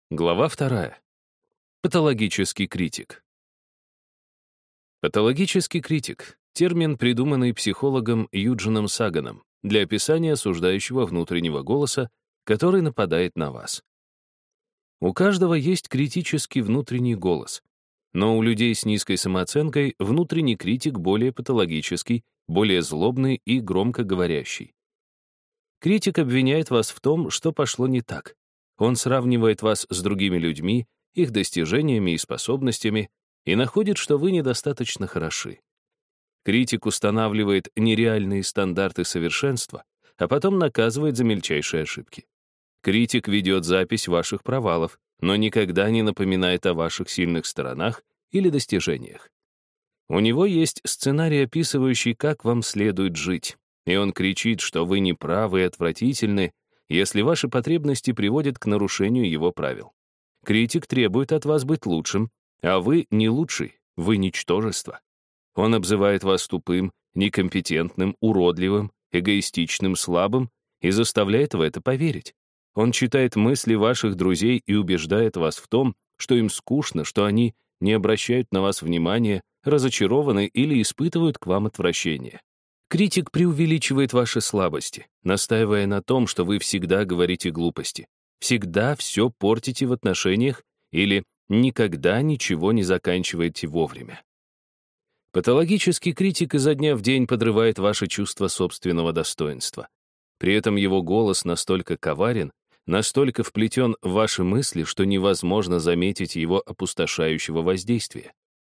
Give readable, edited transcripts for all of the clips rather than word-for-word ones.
Глава 2. Патологический критик. Патологический критик — термин, придуманный психологом Юджином Саганом для описания осуждающего внутреннего голоса, который нападает на вас. У каждого есть критический внутренний голос, но у людей с низкой самооценкой внутренний критик более патологический, более злобный и громко говорящий. Критик обвиняет вас в том, что пошло не так. Он сравнивает вас с другими людьми, их достижениями и способностями, и находит, что вы недостаточно хороши. Критик устанавливает нереальные стандарты совершенства, а потом наказывает за мельчайшие ошибки. Критик ведет запись ваших провалов, но никогда не напоминает о ваших сильных сторонах или достижениях. У него есть сценарий, описывающий, как вам следует жить, и он кричит, что вы неправы и отвратительны, если ваши потребности приводят к нарушению его правил. Критик требует от вас быть лучшим, а вы не лучший, вы ничтожество. Он обзывает вас тупым, некомпетентным, уродливым, эгоистичным, слабым и заставляет в это поверить. Он читает мысли ваших друзей и убеждает вас в том, что им скучно, что они не обращают на вас внимания, разочарованы или испытывают к вам отвращение. Критик преувеличивает ваши слабости, настаивая на том, что вы всегда говорите глупости, всегда все портите в отношениях или никогда ничего не заканчиваете вовремя. Патологический критик изо дня в день подрывает ваше чувство собственного достоинства. При этом его голос настолько коварен, настолько вплетен в ваши мысли, что невозможно заметить его опустошающего воздействия.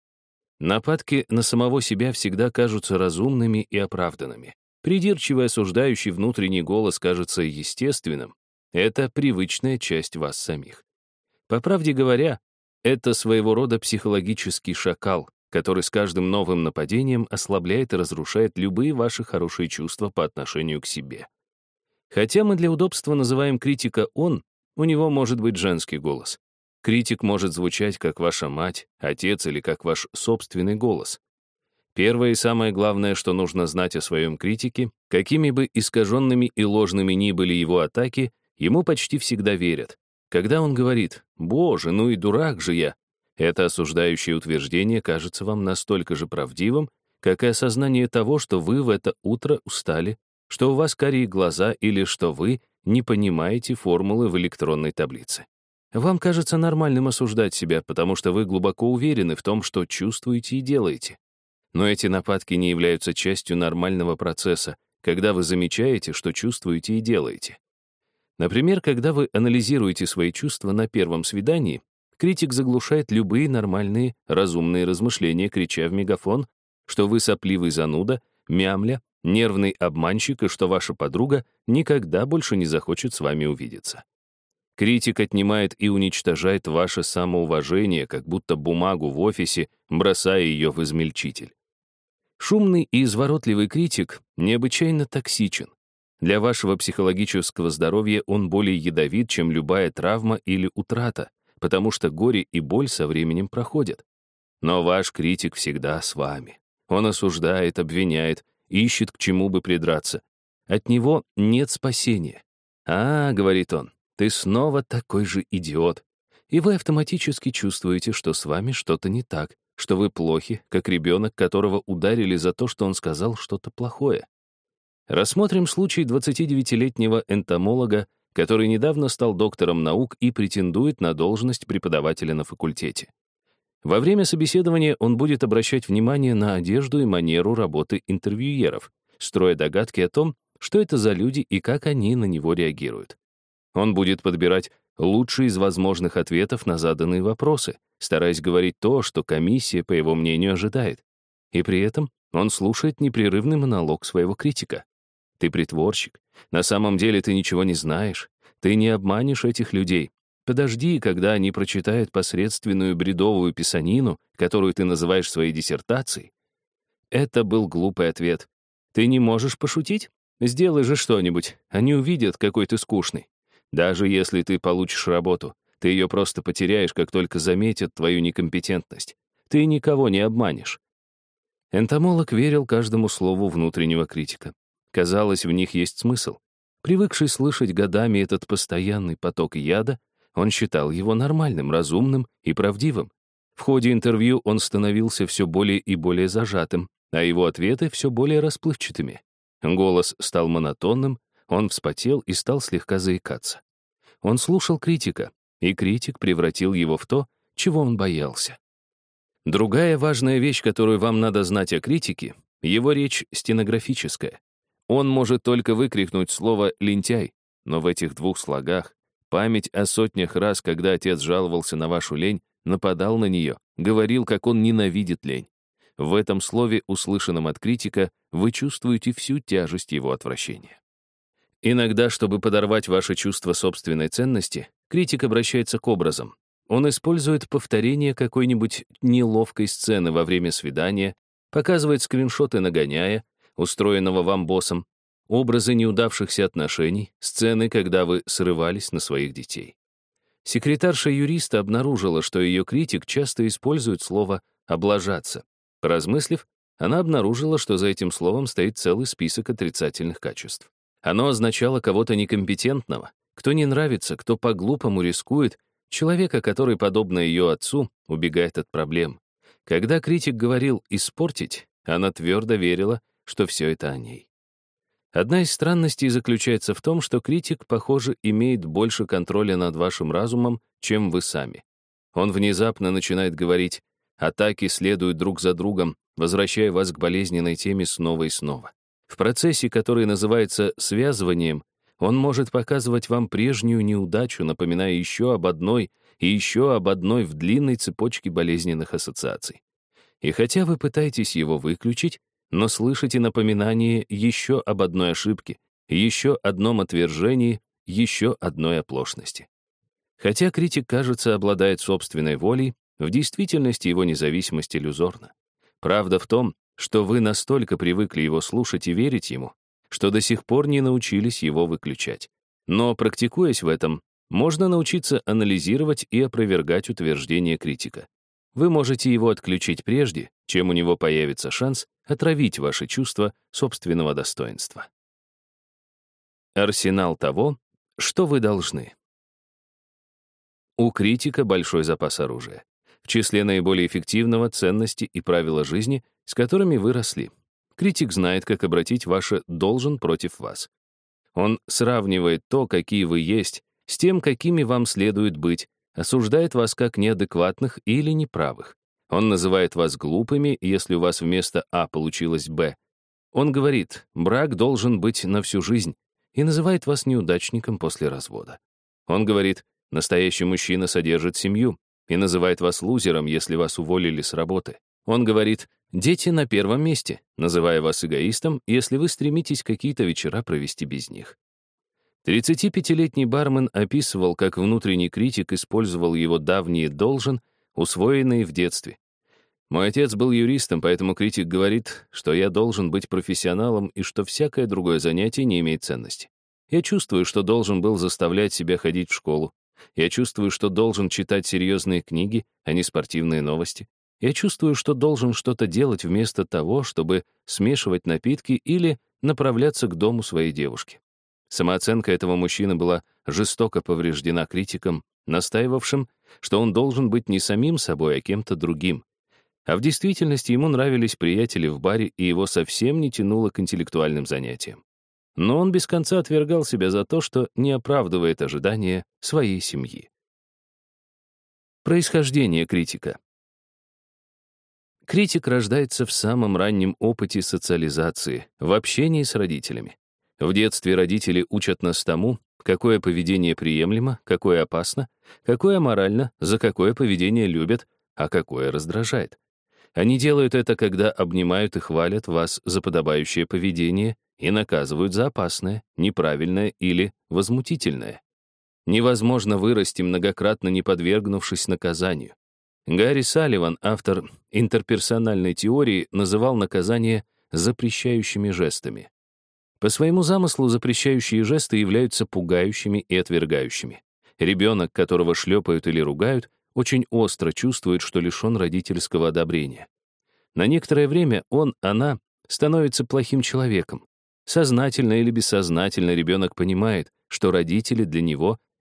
Нападки на самого себя всегда кажутся разумными и оправданными. Придирчивый осуждающий внутренний голос кажется естественным. Это привычная часть вас самих. По правде говоря, это своего рода психологический шакал, который с каждым новым нападением ослабляет и разрушает любые ваши хорошие чувства по отношению к себе. Хотя мы для удобства называем критика «он», у него может быть женский голос. Критик может звучать как ваша мать, отец или как ваш собственный голос. Первое и самое главное, что нужно знать о своем критике, какими бы искаженными и ложными ни были его атаки, ему почти всегда верят. Когда он говорит «Боже, ну и дурак же я», это осуждающее утверждение кажется вам настолько же правдивым, как и осознание того, что вы в это утро устали, что у вас карие глаза или что вы не понимаете формулы в электронной таблице. Вам кажется нормальным осуждать себя, потому что вы глубоко уверены в том, что чувствуете и делаете. Но эти нападки не являются частью нормального процесса, когда вы замечаете, что чувствуете и делаете. Например, когда вы анализируете свои чувства на первом свидании, критик заглушает любые нормальные, разумные размышления, крича в мегафон, что вы сопливый зануда, мямля, нервный обманщик и что ваша подруга никогда больше не захочет с вами увидеться. Критик отнимает и уничтожает ваше самоуважение, как будто бумагу в офисе, бросая ее в измельчитель. Шумный и изворотливый критик необычайно токсичен. Для вашего психологического здоровья он более ядовит, чем любая травма или утрата, потому что горе и боль со временем проходят. Но ваш критик всегда с вами. Он осуждает, обвиняет, ищет к чему бы придраться. От него нет спасения. «А, — говорит он, — ты снова такой же идиот». И вы автоматически чувствуете, что с вами что-то не так, что вы плохи, как ребенок, которого ударили за то, что он сказал что-то плохое. Рассмотрим случай 29-летнего энтомолога, который недавно стал доктором наук и претендует на должность преподавателя на факультете. Во время собеседования он будет обращать внимание на одежду и манеру работы интервьюеров, строя догадки о том, что это за люди и как они на него реагируют. Он будет подбирать лучшие из возможных ответов на заданные вопросы, стараясь говорить то, что комиссия, по его мнению, ожидает. И при этом он слушает непрерывный монолог своего критика. «Ты притворщик. На самом деле ты ничего не знаешь. Ты не обманешь этих людей. Подожди, когда они прочитают посредственную бредовую писанину, которую ты называешь своей диссертацией». Это был глупый ответ. «Ты не можешь пошутить? Сделай же что-нибудь. Они увидят, какой ты скучный. Даже если ты получишь работу, ты ее просто потеряешь, как только заметят твою некомпетентность. Ты никого не обманешь». Энтомолог верил каждому слову внутреннего критика. Казалось, в них есть смысл. Привыкший слышать годами этот постоянный поток яда, Он считал его нормальным, разумным и правдивым. В ходе интервью он становился все более и более зажатым, а его ответы все более расплывчатыми. Голос стал монотонным, он вспотел и стал слегка заикаться. Он слушал критика, и критик превратил его в то, чего он боялся. Другая важная вещь, которую вам надо знать о критике, его речь стенографическая. Он может только выкрикнуть слово «лентяй», но в этих двух слогах память о сотнях раз, когда отец жаловался на вашу лень, нападал на нее, говорил, как он ненавидит лень. В этом слове, услышанном от критика, вы чувствуете всю тяжесть его отвращения. Иногда, чтобы подорвать ваше чувство собственной ценности, критик обращается к образам. Он использует повторение какой-нибудь неловкой сцены во время свидания, показывает скриншоты нагоняя, устроенного вам боссом, образы неудавшихся отношений, сцены, когда вы срывались на своих детей. Секретарша юриста обнаружила, что ее критик часто использует слово «облажаться». Поразмыслив, она обнаружила, что за этим словом стоит целый список отрицательных качеств. Оно означало кого-то некомпетентного, кто не нравится, кто по-глупому рискует, человека, который, подобно ее отцу, убегает от проблем. Когда критик говорил «испортить», она твердо верила, что все это о ней. Одна из странностей заключается в том, что критик, похоже, имеет больше контроля над вашим разумом, чем вы сами. Он внезапно начинает говорить, атаки следуют друг за другом, возвращая вас к болезненной теме снова и снова. В процессе, который называется связыванием, он может показывать вам прежнюю неудачу, напоминая еще об одной и еще об одной в длинной цепочке болезненных ассоциаций. И хотя вы пытаетесь его выключить, но слышите напоминание еще об одной ошибке, еще одном отвержении, еще одной оплошности. Хотя критик, кажется, обладает собственной волей, в действительности его независимость иллюзорна. Правда в том, что вы настолько привыкли его слушать и верить ему, что до сих пор не научились его выключать. Но, практикуясь в этом, можно научиться анализировать и опровергать утверждения критика. Вы можете его отключить прежде, чем у него появится шанс отравить ваши чувства собственного достоинства. Арсенал того, что вы должны. У критика большой запас оружия. В числе наиболее эффективного ценности и правила жизни, с которыми вы росли. Критик знает, как обратить ваше «должен» против вас. Он сравнивает то, какие вы есть, с тем, какими вам следует быть, осуждает вас как неадекватных или неправых. Он называет вас глупыми, если у вас вместо А получилось Б. Он говорит, брак должен быть на всю жизнь, и называет вас неудачником после развода. Он говорит, настоящий мужчина содержит семью, и называет вас лузером, если вас уволили с работы. Он говорит, дети на первом месте, называя вас эгоистом, если вы стремитесь какие-то вечера провести без них. 35-летний бармен описывал, как внутренний критик использовал его давние «должен», усвоенные в детстве. «Мой отец был юристом, поэтому критик говорит, что я должен быть профессионалом и что всякое другое занятие не имеет ценности. Я чувствую, что должен был заставлять себя ходить в школу. Я чувствую, что должен читать серьезные книги, а не спортивные новости. Я чувствую, что должен что-то делать вместо того, чтобы смешивать напитки или направляться к дому своей девушки». Самооценка этого мужчины была жестоко повреждена критиком, настаивавшим, что он должен быть не самим собой, а кем-то другим. А в действительности ему нравились приятели в баре, и его совсем не тянуло к интеллектуальным занятиям. Но он без конца отвергал себя за то, что не оправдывает ожидания своей семьи. Происхождение критика. Критик рождается в самом раннем опыте социализации, в общении с родителями. В детстве родители учат нас тому, какое поведение приемлемо, какое опасно, какое аморально, за какое поведение любят, а какое раздражает. Они делают это, когда обнимают и хвалят вас за подобающее поведение и наказывают за опасное, неправильное или возмутительное. Невозможно вырасти, многократно не подвергнувшись наказанию. Гарри Салливан, автор интерперсональной теории, называл наказание запрещающими жестами. По своему замыслу запрещающие жесты являются пугающими и отвергающими. Ребенок, которого шлепают или ругают, очень остро чувствует, что лишен родительского одобрения. На некоторое время она становится плохим человеком. Сознательно или бессознательно ребенок понимает, что родители для него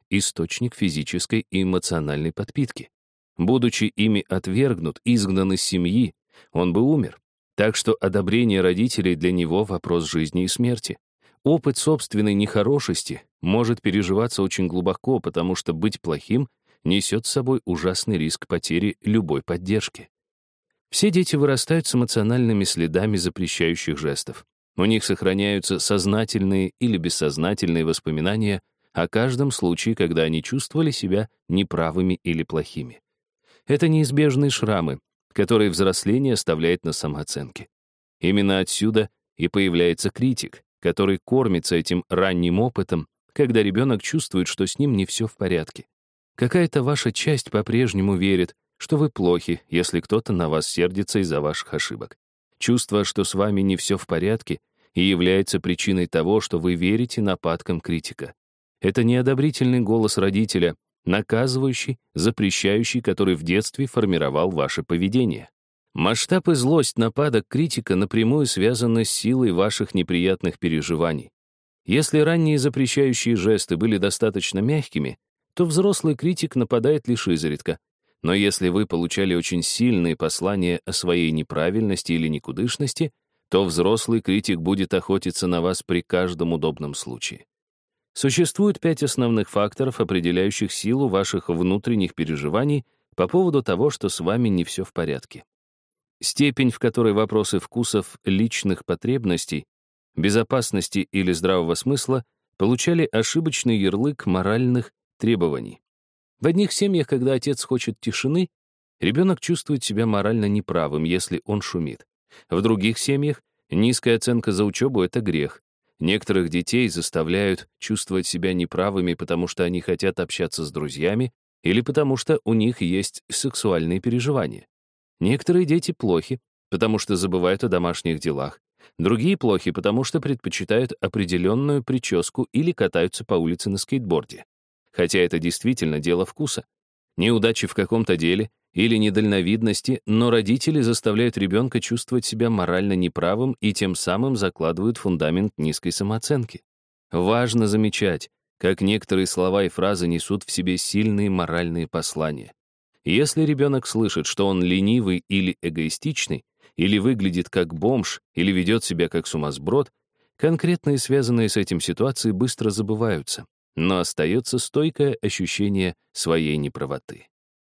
источник физической и эмоциональной подпитки. Будучи ими отвергнут, изгнан из семьи, он бы умер. Так что одобрение родителей для него — вопрос жизни и смерти. Опыт собственной нехорошести может переживаться очень глубоко, потому что быть плохим несет с собой ужасный риск потери любой поддержки. Все дети вырастают с эмоциональными следами запрещающих жестов. У них сохраняются сознательные или бессознательные воспоминания о каждом случае, когда они чувствовали себя неправыми или плохими. Это неизбежные шрамы, которые взросление оставляет на самооценке. Именно отсюда и появляется критик, который кормится этим ранним опытом, когда ребенок чувствует, что с ним не все в порядке. Какая-то ваша часть по-прежнему верит, что вы плохи, если кто-то на вас сердится из-за ваших ошибок. Чувство, что с вами не все в порядке, и является причиной того, что вы верите нападкам критика. Это неодобрительный голос родителя, наказывающий, запрещающий, который в детстве формировал ваше поведение. Масштаб и злость нападок критика напрямую связаны с силой ваших неприятных переживаний. Если ранние запрещающие жесты были достаточно мягкими, то взрослый критик нападает лишь изредка. Но если вы получали очень сильные послания о своей неправильности или никудышности, то взрослый критик будет охотиться на вас при каждом удобном случае. Существует 5 основных факторов, определяющих силу ваших внутренних переживаний по поводу того, что с вами не все в порядке. Степень, в которой вопросы вкусов, личных потребностей, безопасности или здравого смысла получали ошибочный ярлык моральных требований. В одних семьях, когда отец хочет тишины, ребенок чувствует себя морально неправым, если он шумит. В других семьях низкая оценка за учебу — это грех. Некоторых детей заставляют чувствовать себя неправыми, потому что они хотят общаться с друзьями или потому что у них есть сексуальные переживания. Некоторые дети плохи, потому что забывают о домашних делах. Другие плохи, потому что предпочитают определенную прическу или катаются по улице на скейтборде. Хотя это действительно дело вкуса. Неудачи в каком-то деле или недальновидности, но родители заставляют ребенка чувствовать себя морально неправым и тем самым закладывают фундамент низкой самооценки. Важно замечать, как некоторые слова и фразы несут в себе сильные моральные послания. Если ребенок слышит, что он ленивый или эгоистичный, или выглядит как бомж, или ведет себя как сумасброд, конкретные связанные с этим ситуации быстро забываются, но остается стойкое ощущение своей неправоты.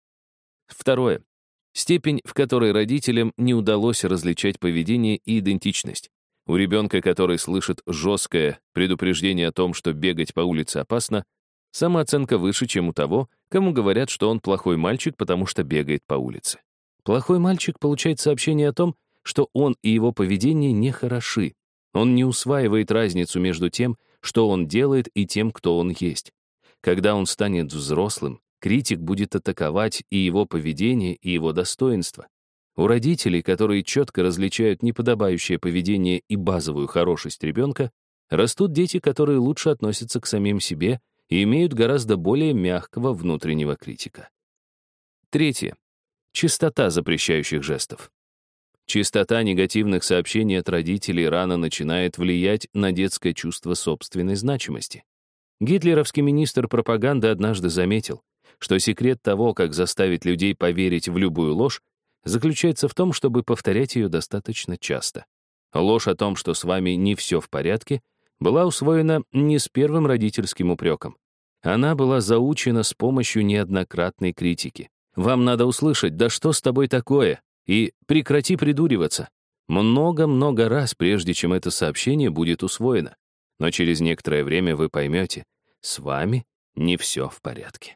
Второе. Степень, в которой родителям не удалось различать поведение и идентичность. У ребенка, который слышит жесткое предупреждение о том, что бегать по улице опасно, самооценка выше, чем у того, кому говорят, что он плохой мальчик, потому что бегает по улице. Плохой мальчик получает сообщение о том, что он и его поведение не хороши. Он не усваивает разницу между тем, что он делает, и тем, кто он есть. Когда он станет взрослым, критик будет атаковать и его поведение, и его достоинство. У родителей, которые четко различают неподобающее поведение и базовую хорошесть ребенка, растут дети, которые лучше относятся к самим себе и имеют гораздо более мягкого внутреннего критика. Третье. Частота запрещающих жестов. Частота негативных сообщений от родителей рано начинает влиять на детское чувство собственной значимости. Гитлеровский министр пропаганды однажды заметил, что секрет того, как заставить людей поверить в любую ложь, заключается в том, чтобы повторять ее достаточно часто. Ложь о том, что с вами не все в порядке, была усвоена не с первым родительским упреком. Она была заучена с помощью неоднократной критики. Вам надо услышать: «Да что с тобой такое?» и «Прекрати придуриваться». Много-много раз, прежде чем это сообщение будет усвоено. Но через некоторое время вы поймете, с вами не все в порядке.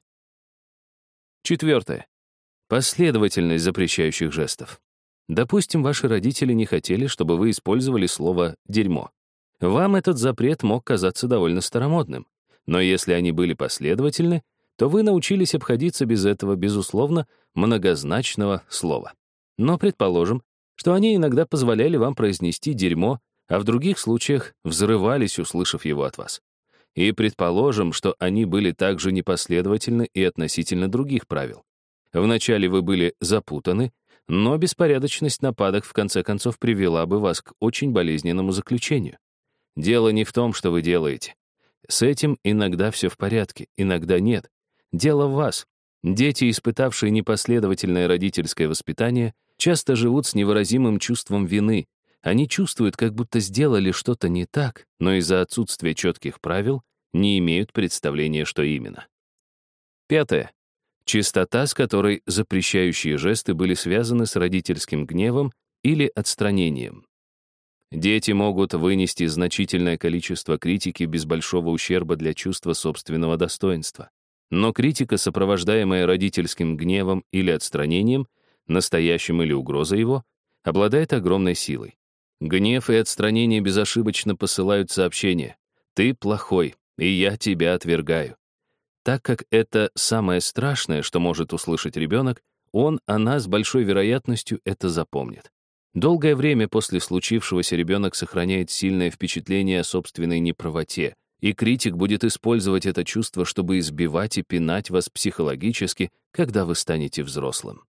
Четвертое. Последовательность запрещающих жестов. Допустим, ваши родители не хотели, чтобы вы использовали слово «дерьмо». Вам этот запрет мог казаться довольно старомодным. Но если они были последовательны, то вы научились обходиться без этого, безусловно, многозначного слова. Но предположим, что они иногда позволяли вам произнести «дерьмо», а в других случаях взрывались, услышав его от вас. И предположим, что они были также непоследовательны и относительно других правил. Вначале вы были запутаны, но беспорядочность нападок в конце концов привела бы вас к очень болезненному заключению. Дело не в том, что вы делаете. С этим иногда все в порядке, иногда нет. Дело в вас. Дети, испытавшие непоследовательное родительское воспитание, часто живут с невыразимым чувством вины. Они чувствуют, как будто сделали что-то не так, но из-за отсутствия четких правил не имеют представления, что именно. 5. Чистота, с которой запрещающие жесты были связаны с родительским гневом или отстранением. Дети могут вынести значительное количество критики без большого ущерба для чувства собственного достоинства. Но критика, сопровождаемая родительским гневом или отстранением, настоящим или угрозой его, обладает огромной силой. Гнев и отстранение безошибочно посылают сообщение: «Ты плохой, и я тебя отвергаю». Так как это самое страшное, что может услышать ребенок, она с большой вероятностью это запомнит. Долгое время после случившегося ребенок сохраняет сильное впечатление о собственной неправоте, и критик будет использовать это чувство, чтобы избивать и пинать вас психологически, когда вы станете взрослым.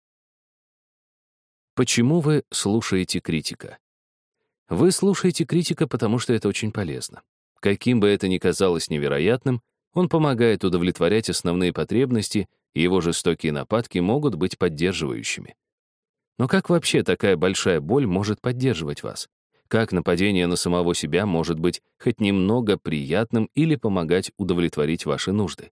Почему вы слушаете критика? Вы слушаете критика, потому что это очень полезно. Каким бы это ни казалось невероятным, он помогает удовлетворять основные потребности, и его жестокие нападки могут быть поддерживающими. Но как вообще такая большая боль может поддерживать вас? Как нападение на самого себя может быть хоть немного приятным или помогать удовлетворить ваши нужды?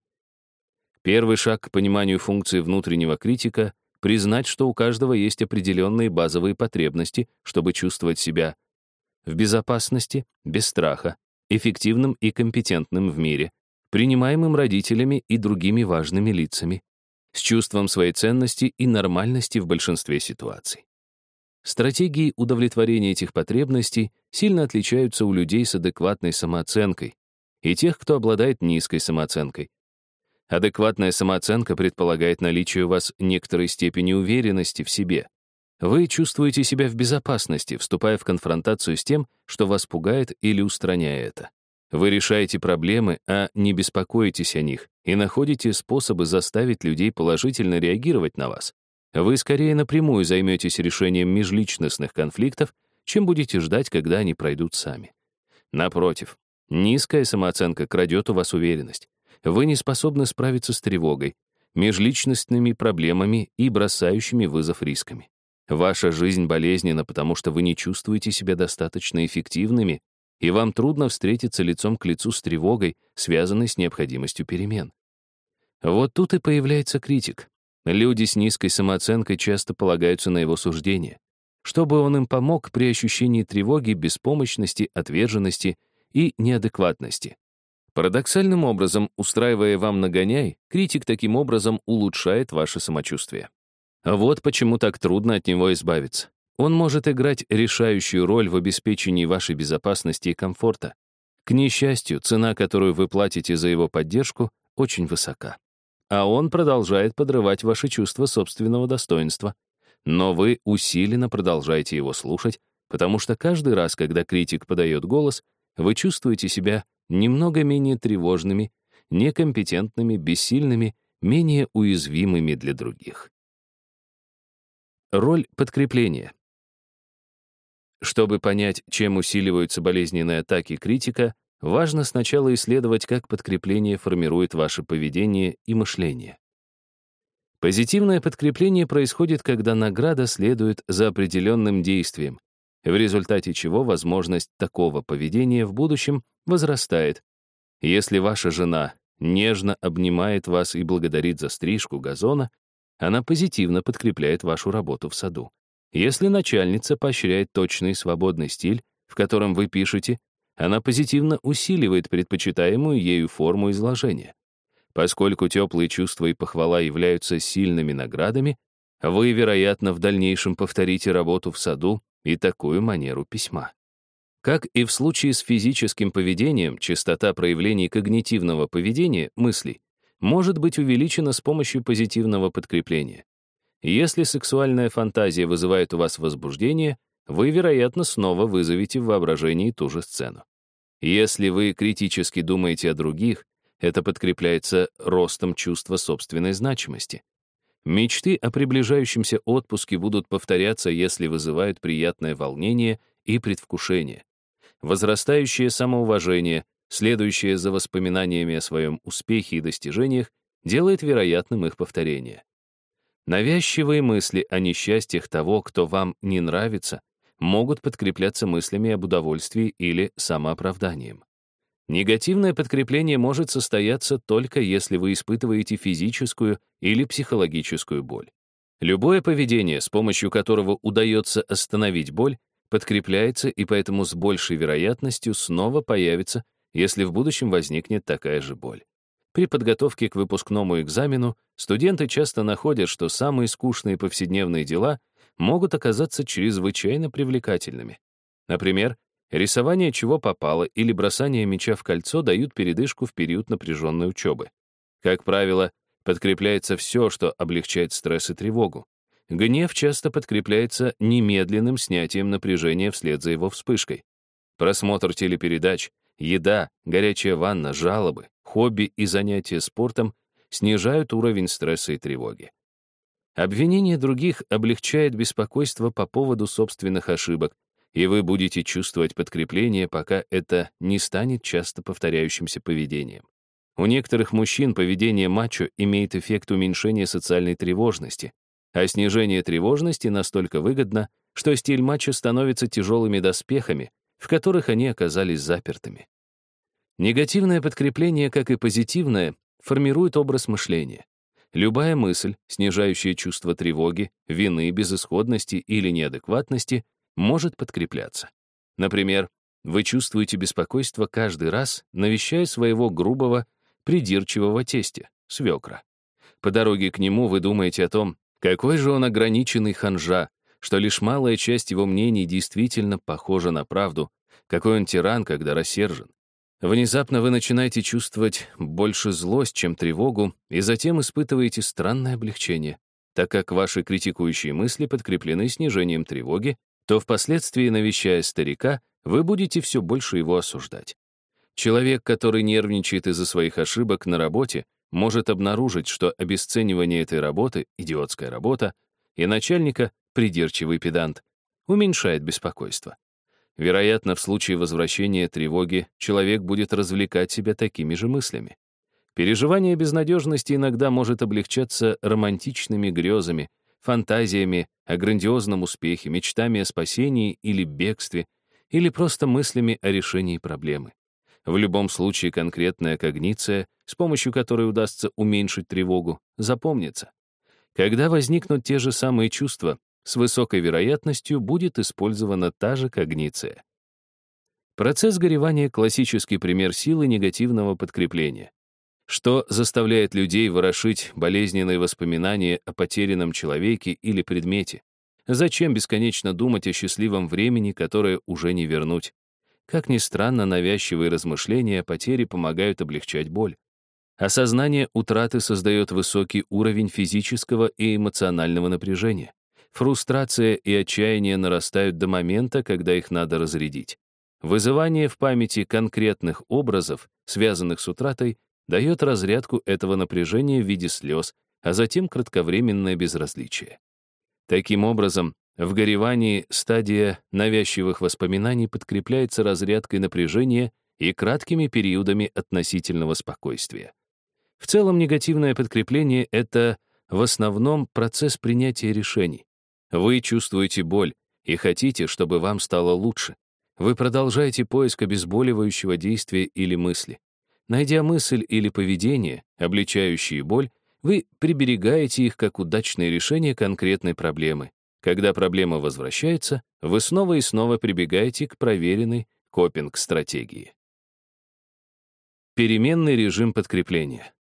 Первый шаг к пониманию функции внутреннего критика — признать, что у каждого есть определенные базовые потребности, чтобы чувствовать себя в безопасности, без страха, эффективным и компетентным в мире, принимаемым родителями и другими важными лицами, с чувством своей ценности и нормальности в большинстве ситуаций. Стратегии удовлетворения этих потребностей сильно отличаются у людей с адекватной самооценкой и тех, кто обладает низкой самооценкой. Адекватная самооценка предполагает наличие у вас некоторой степени уверенности в себе. Вы чувствуете себя в безопасности, вступая в конфронтацию с тем, что вас пугает, или устраняя это. Вы решаете проблемы, а не беспокоитесь о них, и находите способы заставить людей положительно реагировать на вас. Вы скорее напрямую займетесь решением межличностных конфликтов, чем будете ждать, когда они пройдут сами. Напротив, низкая самооценка крадет у вас уверенность. Вы не способны справиться с тревогой, межличностными проблемами и бросающими вызов рисками. Ваша жизнь болезненна, потому что вы не чувствуете себя достаточно эффективными, и вам трудно встретиться лицом к лицу с тревогой, связанной с необходимостью перемен. Вот тут и появляется критик. Люди с низкой самооценкой часто полагаются на его суждение, чтобы он им помог при ощущении тревоги, беспомощности, отверженности и неадекватности. Парадоксальным образом, устраивая вам нагоняй, критик таким образом улучшает ваше самочувствие. Вот почему так трудно от него избавиться. Он может играть решающую роль в обеспечении вашей безопасности и комфорта. К несчастью, цена, которую вы платите за его поддержку, очень высока. А он продолжает подрывать ваше чувство собственного достоинства. Но вы усиленно продолжаете его слушать, потому что каждый раз, когда критик подает голос, вы чувствуете себя немного менее тревожными, некомпетентными, бессильными, менее уязвимыми для других. Роль подкрепления. Чтобы понять, чем усиливаются болезненные атаки критика, важно сначала исследовать, как подкрепление формирует ваше поведение и мышление. Позитивное подкрепление происходит, когда награда следует за определенным действием, в результате чего возможность такого поведения в будущем возрастает. Если ваша жена нежно обнимает вас и благодарит за стрижку газона, она позитивно подкрепляет вашу работу в саду. Если начальница поощряет точный и свободный стиль, в котором вы пишете, она позитивно усиливает предпочитаемую ею форму изложения. Поскольку теплые чувства и похвала являются сильными наградами, вы, вероятно, в дальнейшем повторите работу в саду и такую манеру письма. Как и в случае с физическим поведением, частота проявлений когнитивного поведения, мыслей, может быть увеличена с помощью позитивного подкрепления. Если сексуальная фантазия вызывает у вас возбуждение, вы, вероятно, снова вызовете в воображении ту же сцену. Если вы критически думаете о других, это подкрепляется ростом чувства собственной значимости. Мечты о приближающемся отпуске будут повторяться, если вызывают приятное волнение и предвкушение. Возрастающее самоуважение, следующее за воспоминаниями о своем успехе и достижениях, делает вероятным их повторение. Навязчивые мысли о несчастьях того, кто вам не нравится, могут подкрепляться мыслями об удовольствии или самооправданием. Негативное подкрепление может состояться только если вы испытываете физическую или психологическую боль. Любое поведение, с помощью которого удается остановить боль, подкрепляется и поэтому с большей вероятностью снова появится, если в будущем возникнет такая же боль. При подготовке к выпускному экзамену студенты часто находят, что самые скучные повседневные дела могут оказаться чрезвычайно привлекательными. Например, рисование чего попало или бросание мяча в кольцо дают передышку в период напряженной учебы. Как правило, подкрепляется все, что облегчает стресс и тревогу. Гнев часто подкрепляется немедленным снятием напряжения вслед за его вспышкой. Просмотр телепередач, еда, горячая ванна, жалобы, хобби и занятия спортом снижают уровень стресса и тревоги. Обвинение других облегчает беспокойство по поводу собственных ошибок, и вы будете чувствовать подкрепление, пока это не станет часто повторяющимся поведением. У некоторых мужчин поведение мачо имеет эффект уменьшения социальной тревожности, а снижение тревожности настолько выгодно, что стиль мачо становится тяжелыми доспехами, в которых они оказались запертыми. Негативное подкрепление, как и позитивное, формирует образ мышления. Любая мысль, снижающая чувство тревоги, вины, безысходности или неадекватности, может подкрепляться. Например, вы чувствуете беспокойство каждый раз, навещая своего грубого, придирчивого тестя, свекра. По дороге к нему вы думаете о том, какой же он ограниченный ханжа, что лишь малая часть его мнений действительно похожа на правду, какой он тиран, когда рассержен. Внезапно вы начинаете чувствовать больше злость, чем тревогу, и затем испытываете странное облегчение. Так как ваши критикующие мысли подкреплены снижением тревоги, то впоследствии, навещая старика, вы будете все больше его осуждать. Человек, который нервничает из-за своих ошибок на работе, может обнаружить, что обесценивание этой работы, идиотская работа, и начальника, придирчивый педант, уменьшает беспокойство. Вероятно, в случае возвращения тревоги человек будет развлекать себя такими же мыслями. Переживание безнадежности иногда может облегчаться романтичными грезами, фантазиями о грандиозном успехе, мечтами о спасении или бегстве, или просто мыслями о решении проблемы. В любом случае конкретная когниция, с помощью которой удастся уменьшить тревогу, запомнится. Когда возникнут те же самые чувства, с высокой вероятностью будет использована та же когниция. Процесс горевания — классический пример силы негативного подкрепления. Что заставляет людей ворошить болезненные воспоминания о потерянном человеке или предмете? Зачем бесконечно думать о счастливом времени, которое уже не вернуть? Как ни странно, навязчивые размышления о потере помогают облегчать боль. Осознание утраты создает высокий уровень физического и эмоционального напряжения. Фрустрация и отчаяние нарастают до момента, когда их надо разрядить. Вызывание в памяти конкретных образов, связанных с утратой, дает разрядку этого напряжения в виде слез, а затем кратковременное безразличие. Таким образом, в горевании стадия навязчивых воспоминаний подкрепляется разрядкой напряжения и краткими периодами относительного спокойствия. В целом, негативное подкрепление — это в основном процесс принятия решений. Вы чувствуете боль и хотите, чтобы вам стало лучше. Вы продолжаете поиск обезболивающего действия или мысли. Найдя мысль или поведение, облегчающие боль, вы приберегаете их как удачное решение конкретной проблемы. Когда проблема возвращается, вы снова и снова прибегаете к проверенной копинг-стратегии. Переменный режим подкрепления.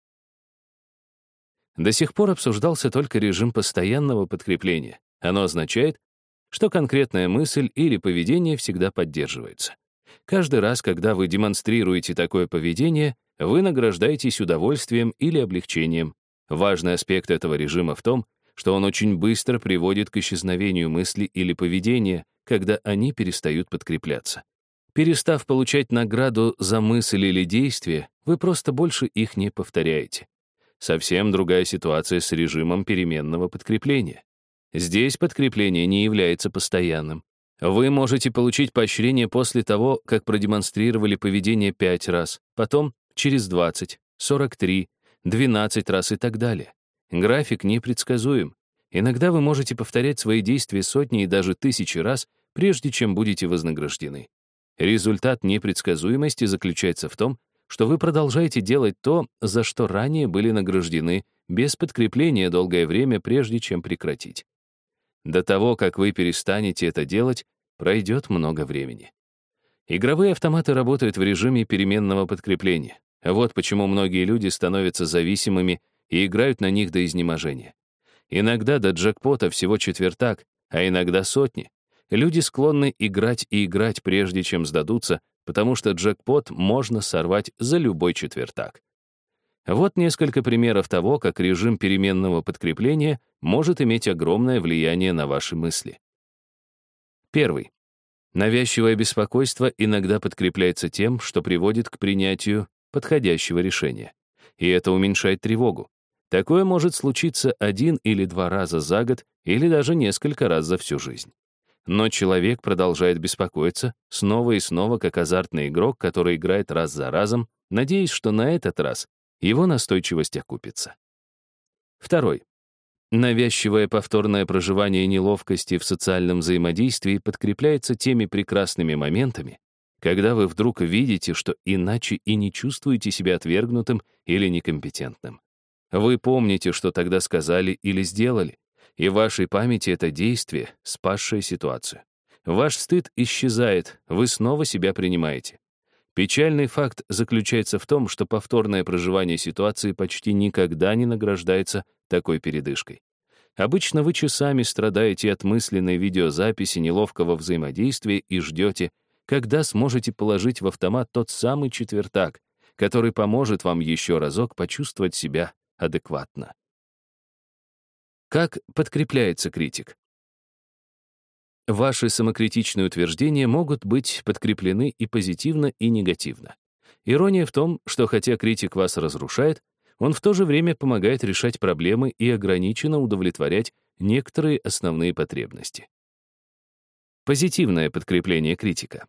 До сих пор обсуждался только режим постоянного подкрепления. Оно означает, что конкретная мысль или поведение всегда поддерживается. Каждый раз, когда вы демонстрируете такое поведение, вы награждаетесь удовольствием или облегчением. Важный аспект этого режима в том, что он очень быстро приводит к исчезновению мысли или поведения, когда они перестают подкрепляться. Перестав получать награду за мысль или действие, вы просто больше их не повторяете. Совсем другая ситуация с режимом переменного подкрепления. Здесь подкрепление не является постоянным. Вы можете получить поощрение после того, как продемонстрировали поведение 5 раз, потом через 20, 43, 12 раз и так далее. График непредсказуем. Иногда вы можете повторять свои действия сотни и даже тысячи раз, прежде чем будете вознаграждены. Результат непредсказуемости заключается в том, что вы продолжаете делать то, за что ранее были награждены, без подкрепления долгое время, прежде чем прекратить. До того, как вы перестанете это делать, пройдет много времени. Игровые автоматы работают в режиме переменного подкрепления. Вот почему многие люди становятся зависимыми и играют на них до изнеможения. Иногда до джекпота всего четвертак, а иногда сотни. Люди склонны играть и играть, прежде чем сдадутся, потому что джекпот можно сорвать за любой четвертак. Вот несколько примеров того, как режим переменного подкрепления может иметь огромное влияние на ваши мысли. Первый. Навязчивое беспокойство иногда подкрепляется тем, что приводит к принятию подходящего решения. И это уменьшает тревогу. Такое может случиться 1 или 2 раза за год или даже несколько раз за всю жизнь. Но человек продолжает беспокоиться снова и снова, как азартный игрок, который играет раз за разом, надеясь, что на этот раз его настойчивость окупится. Второй. Навязчивое повторное проживание неловкости в социальном взаимодействии подкрепляется теми прекрасными моментами, когда вы вдруг видите, что иначе и не чувствуете себя отвергнутым или некомпетентным. Вы помните, что тогда сказали или сделали, и в вашей памяти это действие, спасшее ситуацию. Ваш стыд исчезает, вы снова себя принимаете. Печальный факт заключается в том, что повторное проживание ситуации почти никогда не награждается такой передышкой. Обычно вы часами страдаете от мысленной видеозаписи неловкого взаимодействия и ждете, когда сможете положить в автомат тот самый четвертак, который поможет вам еще разок почувствовать себя адекватно. Как подкрепляется критик? Ваши самокритичные утверждения могут быть подкреплены и позитивно, и негативно. Ирония в том, что хотя критик вас разрушает, он в то же время помогает решать проблемы и ограниченно удовлетворять некоторые основные потребности. Позитивное подкрепление критика.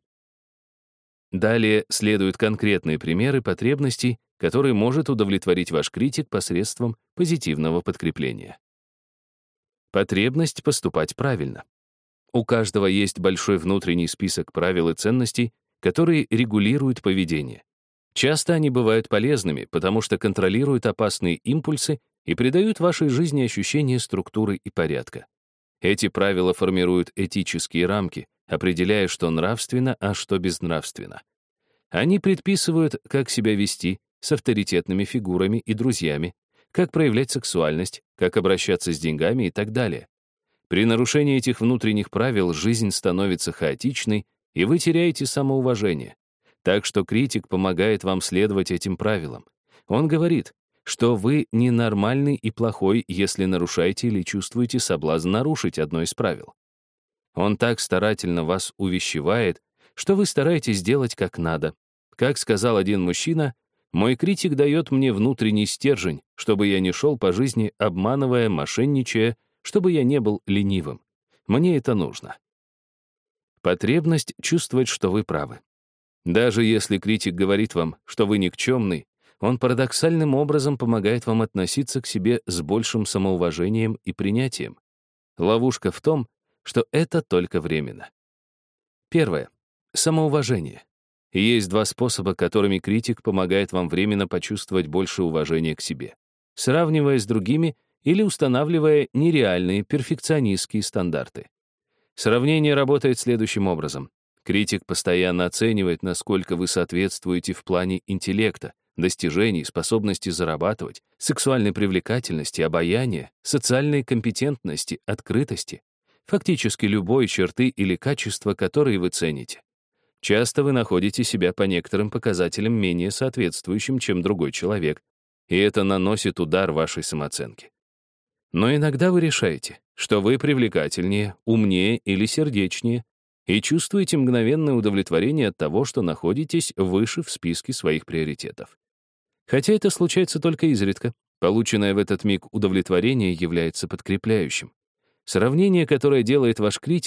Далее следуют конкретные примеры потребностей, которые может удовлетворить ваш критик посредством позитивного подкрепления. Потребность поступать правильно. У каждого есть большой внутренний список правил и ценностей, которые регулируют поведение. Часто они бывают полезными, потому что контролируют опасные импульсы и придают вашей жизни ощущение структуры и порядка. Эти правила формируют этические рамки, определяя, что нравственно, а что безнравственно. Они предписывают, как себя вести с авторитетными фигурами и друзьями, как проявлять сексуальность, как обращаться с деньгами и так далее. При нарушении этих внутренних правил жизнь становится хаотичной, и вы теряете самоуважение. Так что критик помогает вам следовать этим правилам. Он говорит, что вы ненормальный и плохой, если нарушаете или чувствуете соблазн нарушить одно из правил. Он так старательно вас увещевает, что вы стараетесь сделать как надо. Как сказал один мужчина, «Мой критик дает мне внутренний стержень, чтобы я не шел по жизни, обманывая, мошенничая, чтобы я не был ленивым. Мне это нужно». Потребность чувствовать, что вы правы. Даже если критик говорит вам, что вы никчемный, он парадоксальным образом помогает вам относиться к себе с большим самоуважением и принятием. Ловушка в том, что это только временно. Первое. Самоуважение. Есть 2 способа, которыми критик помогает вам временно почувствовать больше уважения к себе. Сравнивая с другими или устанавливая нереальные перфекционистские стандарты. Сравнение работает следующим образом. Критик постоянно оценивает, насколько вы соответствуете в плане интеллекта, достижений, способности зарабатывать, сексуальной привлекательности, обаяния, социальной компетентности, открытости, фактически любой черты или качества, которые вы цените. Часто вы находите себя по некоторым показателям менее соответствующим, чем другой человек, и это наносит удар вашей самооценке. Но иногда вы решаете, что вы привлекательнее, умнее или сердечнее, и чувствуете мгновенное удовлетворение от того, что находитесь выше в списке своих приоритетов. Хотя это случается только изредка, полученное в этот миг удовлетворение является подкрепляющим. Сравнение, которое делает ваш критик,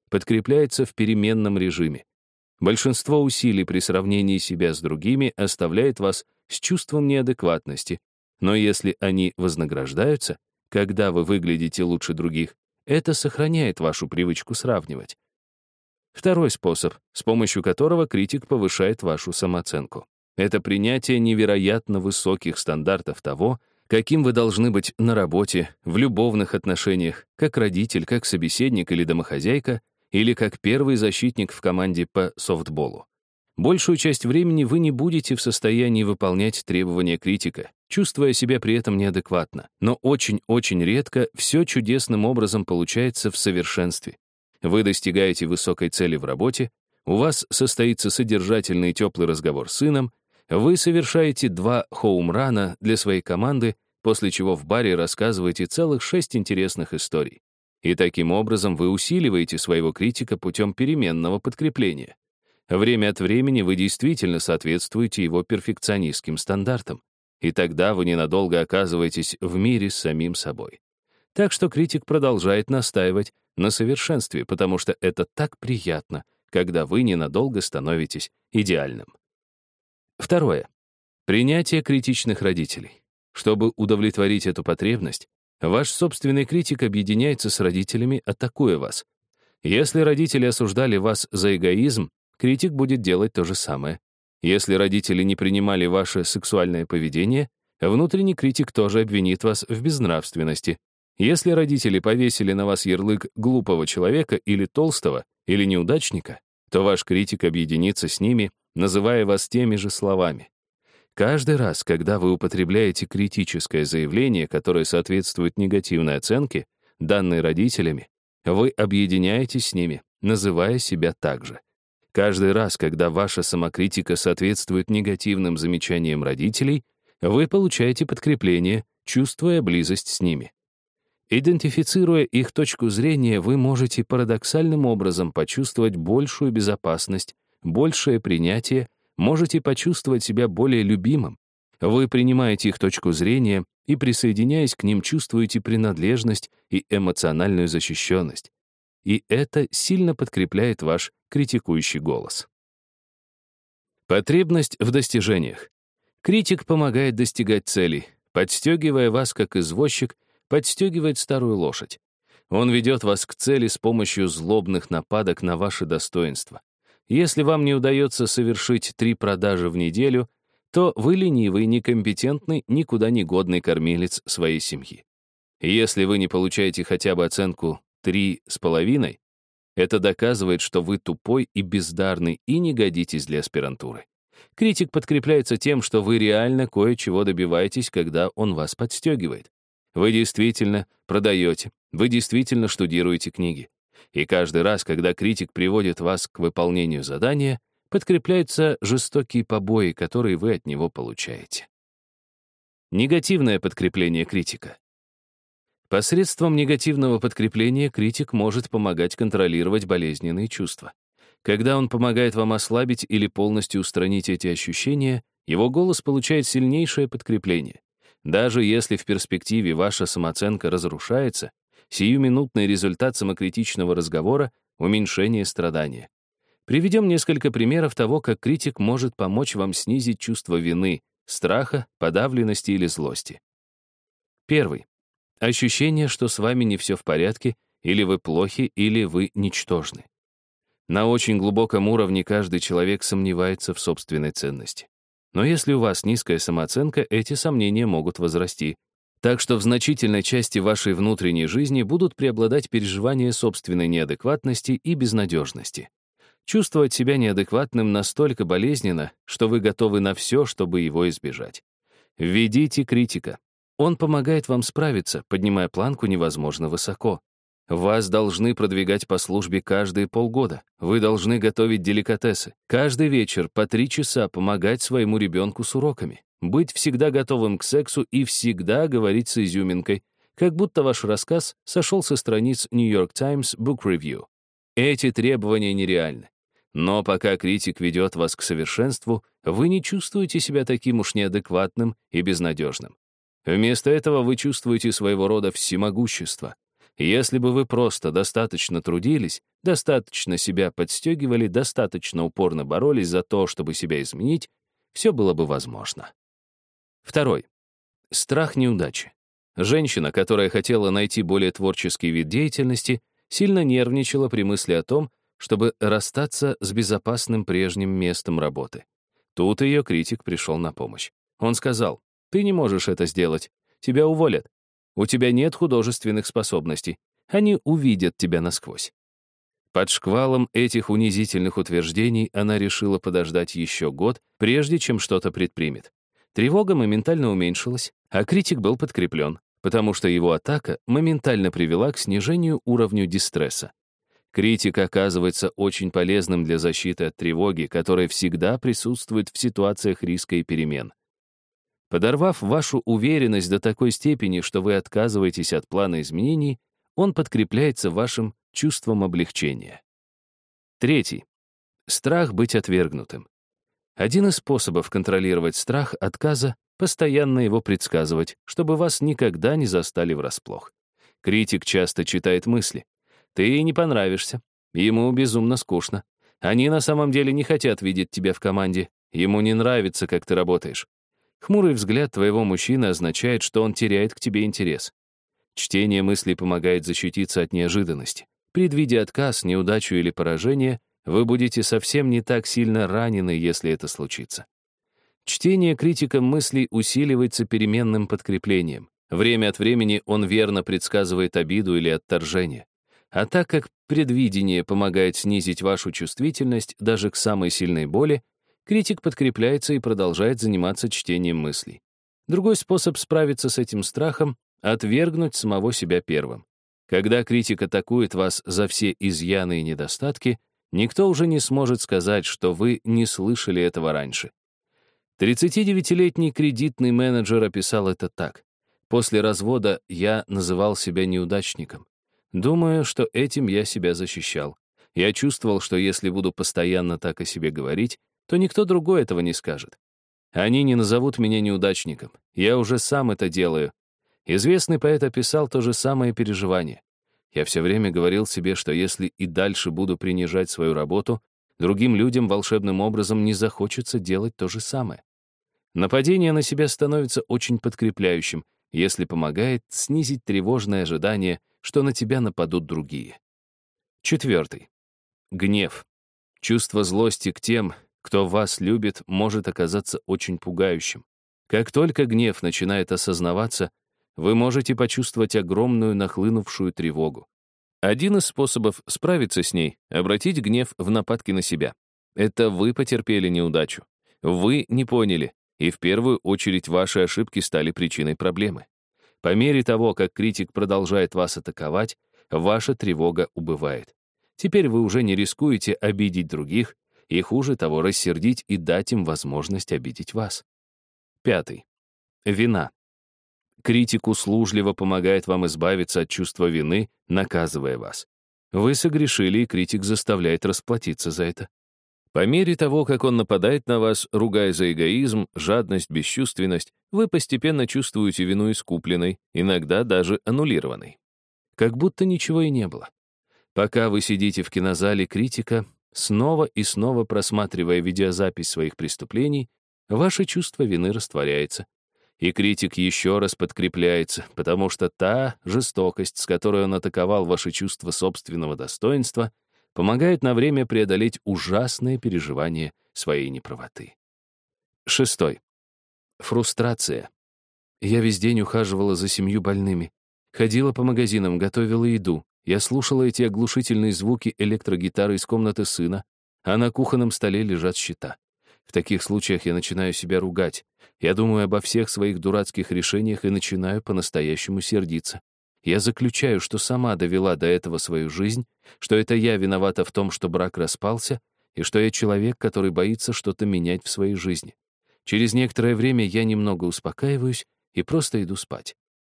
подкрепляется в переменном режиме. Большинство усилий при сравнении себя с другими оставляет вас с чувством неадекватности, но если они вознаграждаются, когда вы выглядите лучше других, это сохраняет вашу привычку сравнивать. Второй способ, с помощью которого критик повышает вашу самооценку. Это принятие невероятно высоких стандартов того, каким вы должны быть на работе, в любовных отношениях, как родитель, как собеседник или домохозяйка, или как первый защитник в команде по софтболу. Большую часть времени вы не будете в состоянии выполнять требования критика, чувствуя себя при этом неадекватно. Но очень-очень редко все чудесным образом получается в совершенстве. Вы достигаете высокой цели в работе, у вас состоится содержательный и теплый разговор с сыном, вы совершаете 2 хоум-рана для своей команды, после чего в баре рассказываете целых 6 интересных историй. И таким образом вы усиливаете своего критика путем переменного подкрепления. Время от времени вы действительно соответствуете его перфекционистским стандартам, и тогда вы ненадолго оказываетесь в мире с самим собой. Так что критик продолжает настаивать на совершенстве, потому что это так приятно, когда вы ненадолго становитесь идеальным. Второе. Принятие критичных родителей. Чтобы удовлетворить эту потребность, ваш собственный критик объединяется с родителями, атакуя вас. Если родители осуждали вас за эгоизм, критик будет делать то же самое. Если родители не принимали ваше сексуальное поведение, внутренний критик тоже обвинит вас в безнравственности. Если родители повесили на вас ярлык глупого человека или толстого, или неудачника, то ваш критик объединится с ними, называя вас теми же словами. Каждый раз, когда вы употребляете критическое заявление, которое соответствует негативной оценке, данной родителями, вы объединяетесь с ними, называя себя так же. Каждый раз, когда ваша самокритика соответствует негативным замечаниям родителей, вы получаете подкрепление, чувствуя близость с ними. Идентифицируя их точку зрения, вы можете парадоксальным образом почувствовать большую безопасность, большее принятие, можете почувствовать себя более любимым. Вы принимаете их точку зрения и, присоединяясь к ним, чувствуете принадлежность и эмоциональную защищенность. И это сильно подкрепляет ваш критикующий голос. Потребность в достижениях. Критик помогает достигать целей, подстегивая вас как извозчик, подстегивает старую лошадь. Он ведет вас к цели с помощью злобных нападок на ваши достоинства. Если вам не удается совершить 3 продажи в неделю, то вы ленивый, некомпетентный, никуда не годный кормилец своей семьи. Если вы не получаете хотя бы оценку 3,5, это доказывает, что вы тупой и бездарный и не годитесь для аспирантуры. Критик подкрепляется тем, что вы реально кое-чего добиваетесь, когда он вас подстегивает. Вы действительно продаете, вы действительно штудируете книги. И каждый раз, когда критик приводит вас к выполнению задания, подкрепляются жестокие побои, которые вы от него получаете. Негативное подкрепление критика. Посредством негативного подкрепления критик может помогать контролировать болезненные чувства. Когда он помогает вам ослабить или полностью устранить эти ощущения, его голос получает сильнейшее подкрепление. Даже если в перспективе ваша самооценка разрушается, сиюминутный результат самокритичного разговора — уменьшение страдания. Приведем несколько примеров того, как критик может помочь вам снизить чувство вины, страха, подавленности или злости. Первый. Ощущение, что с вами не все в порядке, или вы плохи, или вы ничтожны. На очень глубоком уровне каждый человек сомневается в собственной ценности. Но если у вас низкая самооценка, эти сомнения могут возрасти. Так что в значительной части вашей внутренней жизни будут преобладать переживания собственной неадекватности и безнадежности. Чувствовать себя неадекватным настолько болезненно, что вы готовы на все, чтобы его избежать. Введите критика. Он помогает вам справиться, поднимая планку невозможно высоко. Вас должны продвигать по службе каждые полгода. Вы должны готовить деликатесы. Каждый вечер по 3 часа помогать своему ребенку с уроками. Быть всегда готовым к сексу и всегда говорить с изюминкой, как будто ваш рассказ сошел со страниц New York Times Book Review. Эти требования нереальны. Но пока критик ведет вас к совершенству, вы не чувствуете себя таким уж неадекватным и безнадежным. Вместо этого вы чувствуете своего рода всемогущество. Если бы вы просто достаточно трудились, достаточно себя подстегивали, достаточно упорно боролись за то, чтобы себя изменить, все было бы возможно. Второй. Страх неудачи. Женщина, которая хотела найти более творческий вид деятельности, сильно нервничала при мысли о том, чтобы расстаться с безопасным прежним местом работы. Тут ее критик пришел на помощь. Он сказал: «Ты не можешь это сделать. Тебя уволят. У тебя нет художественных способностей. Они увидят тебя насквозь». Под шквалом этих унизительных утверждений она решила подождать еще год, прежде чем что-то предпримет. Тревога моментально уменьшилась, а критик был подкреплен, потому что его атака моментально привела к снижению уровня дистресса. Критик оказывается очень полезным для защиты от тревоги, которая всегда присутствует в ситуациях риска и перемен. Подорвав вашу уверенность до такой степени, что вы отказываетесь от плана изменений, он подкрепляется вашим чувством облегчения. Третий. Страх быть отвергнутым. Один из способов контролировать страх отказа — постоянно его предсказывать, чтобы вас никогда не застали врасплох. Критик часто читает мысли. Ты не понравишься. Ему безумно скучно. Они на самом деле не хотят видеть тебя в команде. Ему не нравится, как ты работаешь. Хмурый взгляд твоего мужчины означает, что он теряет к тебе интерес. Чтение мыслей помогает защититься от неожиданности. Предвидя отказ, неудачу или поражение, вы будете совсем не так сильно ранены, если это случится. Чтение критиком мыслей усиливается переменным подкреплением. Время от времени он верно предсказывает обиду или отторжение. А так как предвидение помогает снизить вашу чувствительность даже к самой сильной боли, критик подкрепляется и продолжает заниматься чтением мыслей. Другой способ справиться с этим страхом — отвергнуть самого себя первым. Когда критик атакует вас за все изъяны и недостатки, никто уже не сможет сказать, что вы не слышали этого раньше. 39-летний кредитный менеджер описал это так. «После развода я называл себя неудачником. Думаю, что этим я себя защищал. Я чувствовал, что если буду постоянно так о себе говорить, то никто другой этого не скажет. Они не назовут меня неудачником. Я уже сам это делаю». Известный поэт описал то же самое переживание. Я все время говорил себе, что если и дальше буду принижать свою работу, другим людям волшебным образом не захочется делать то же самое. Нападение на себя становится очень подкрепляющим, если помогает снизить тревожное ожидание, что на тебя нападут другие. Четвертый. Гнев. Чувство злости к тем, кто вас любит, может оказаться очень пугающим. Как только гнев начинает осознаваться, вы можете почувствовать огромную нахлынувшую тревогу. Один из способов справиться с ней — обратить гнев в нападки на себя. Это вы потерпели неудачу. Вы не поняли, и в первую очередь ваши ошибки стали причиной проблемы. По мере того, как критик продолжает вас атаковать, ваша тревога убывает. Теперь вы уже не рискуете обидеть других, и хуже того, рассердить и дать им возможность обидеть вас. Пятый. Вина. Критик услужливо помогает вам избавиться от чувства вины, наказывая вас. Вы согрешили, и критик заставляет расплатиться за это. По мере того, как он нападает на вас, ругая за эгоизм, жадность, бесчувственность, вы постепенно чувствуете вину искупленной, иногда даже аннулированной. Как будто ничего и не было. Пока вы сидите в кинозале критика, снова и снова просматривая видеозапись своих преступлений, ваше чувство вины растворяется. И критик еще раз подкрепляется, потому что та жестокость, с которой он атаковал ваше чувство собственного достоинства, помогает на время преодолеть ужасное переживание своей неправоты. Шестой. Фрустрация. Я весь день ухаживала за 7 больными. Ходила по магазинам, готовила еду. Я слушала эти оглушительные звуки электрогитары из комнаты сына, а на кухонном столе лежат счета. В таких случаях я начинаю себя ругать. Я думаю обо всех своих дурацких решениях и начинаю по-настоящему сердиться. Я заключаю, что сама довела до этого свою жизнь, что это я виновата в том, что брак распался, и что я человек, который боится что-то менять в своей жизни. Через некоторое время я немного успокаиваюсь и просто иду спать.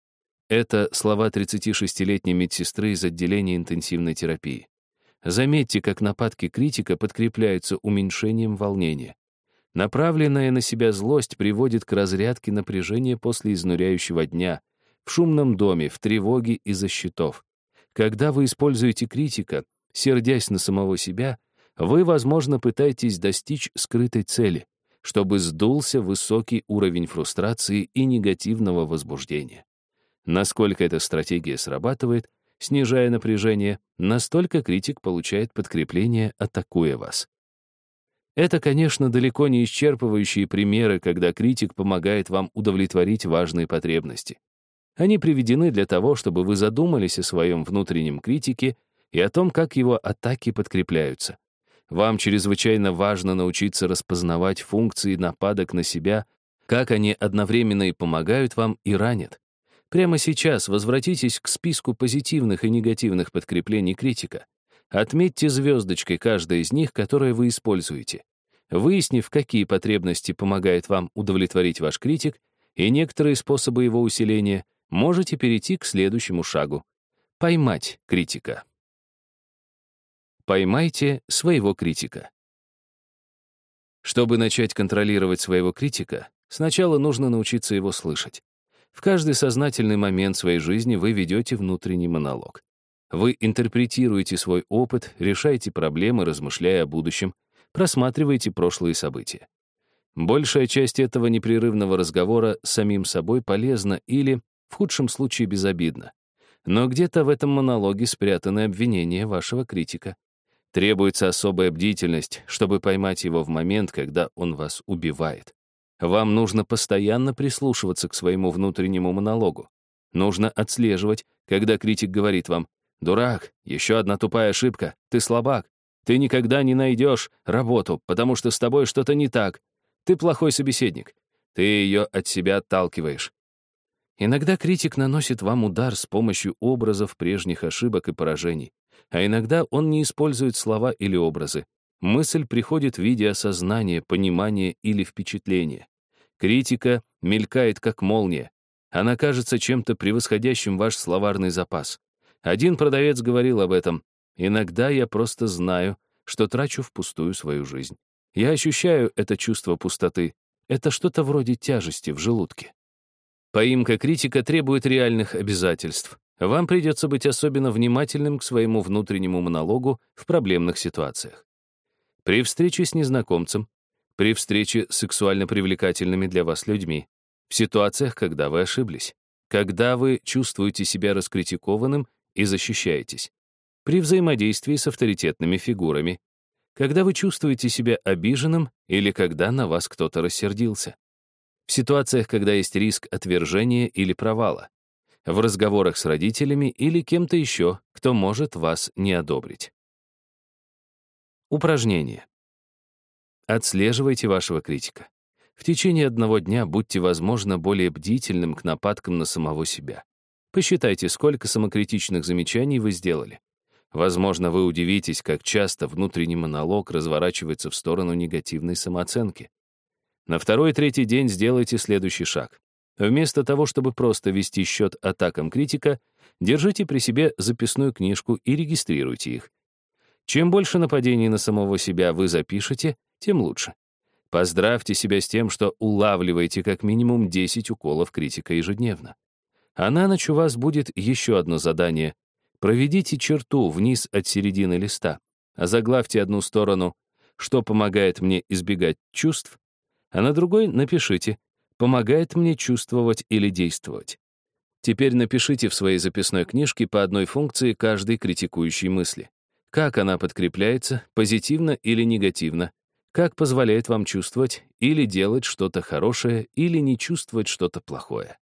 Это слова 36-летней медсестры из отделения интенсивной терапии. Заметьте, как нападки критика подкрепляются уменьшением волнения. Направленная на себя злость приводит к разрядке напряжения после изнуряющего дня, в шумном доме, в тревоге из-за счетов. Когда вы используете критика, сердясь на самого себя, вы, возможно, пытаетесь достичь скрытой цели, чтобы сдулся высокий уровень фрустрации и негативного возбуждения. Насколько эта стратегия срабатывает, снижая напряжение, настолько критик получает подкрепление, атакуя вас. Это, конечно, далеко не исчерпывающие примеры, когда критик помогает вам удовлетворить важные потребности. Они приведены для того, чтобы вы задумались о своем внутреннем критике и о том, как его атаки подкрепляются. Вам чрезвычайно важно научиться распознавать функции нападок на себя, как они одновременно и помогают вам, и ранят. Прямо сейчас возвратитесь к списку позитивных и негативных подкреплений критика. Отметьте звездочкой каждое из них, которое вы используете. Выяснив, какие потребности помогает вам удовлетворить ваш критик и некоторые способы его усиления, можете перейти к следующему шагу — поймать критика. Поймайте своего критика. Чтобы начать контролировать своего критика, сначала нужно научиться его слышать. В каждый сознательный момент своей жизни вы ведете внутренний монолог. Вы интерпретируете свой опыт, решаете проблемы, размышляя о будущем, просматриваете прошлые события. Большая часть этого непрерывного разговора с самим собой полезна или, в худшем случае, безобидна. Но где-то в этом монологе спрятаны обвинения вашего критика. Требуется особая бдительность, чтобы поймать его в момент, когда он вас убивает. Вам нужно постоянно прислушиваться к своему внутреннему монологу. Нужно отслеживать, когда критик говорит вам: «Дурак, еще одна тупая ошибка, ты слабак, ты никогда не найдешь работу, потому что с тобой что-то не так, ты плохой собеседник, ты ее от себя отталкиваешь». Иногда критик наносит вам удар с помощью образов прежних ошибок и поражений, а иногда он не использует слова или образы. Мысль приходит в виде осознания, понимания или впечатления. Критика мелькает, как молния. Она кажется чем-то превосходящим ваш словарный запас. Один продавец говорил об этом: «Иногда я просто знаю, что трачу впустую свою жизнь. Я ощущаю это чувство пустоты. Это что-то вроде тяжести в желудке». Поимка критика требует реальных обязательств. Вам придется быть особенно внимательным к своему внутреннему монологу в проблемных ситуациях. При встрече с незнакомцем, при встрече с сексуально привлекательными для вас людьми, в ситуациях, когда вы ошиблись, когда вы чувствуете себя раскритикованным и защищаетесь, при взаимодействии с авторитетными фигурами, когда вы чувствуете себя обиженным или когда на вас кто-то рассердился, в ситуациях, когда есть риск отвержения или провала, в разговорах с родителями или кем-то еще, кто может вас не одобрить. Упражнение. Отслеживайте вашего критика. В течение одного дня будьте, возможно, более бдительным к нападкам на самого себя. Посчитайте, сколько самокритичных замечаний вы сделали. Возможно, вы удивитесь, как часто внутренний монолог разворачивается в сторону негативной самооценки. На второй и третий день сделайте следующий шаг. Вместо того, чтобы просто вести счет атакам критика, держите при себе записную книжку и регистрируйте их. Чем больше нападений на самого себя вы запишете, тем лучше. Поздравьте себя с тем, что улавливаете как минимум 10 уколов критика ежедневно. А на ночь у вас будет еще одно задание. Проведите черту вниз от середины листа, озаглавьте одну сторону «Что помогает мне избегать чувств», а на другой напишите «Помогает мне чувствовать или действовать». Теперь напишите в своей записной книжке по одной функции каждой критикующей мысли. Как она подкрепляется, позитивно или негативно, как позволяет вам чувствовать или делать что-то хорошее, или не чувствовать что-то плохое.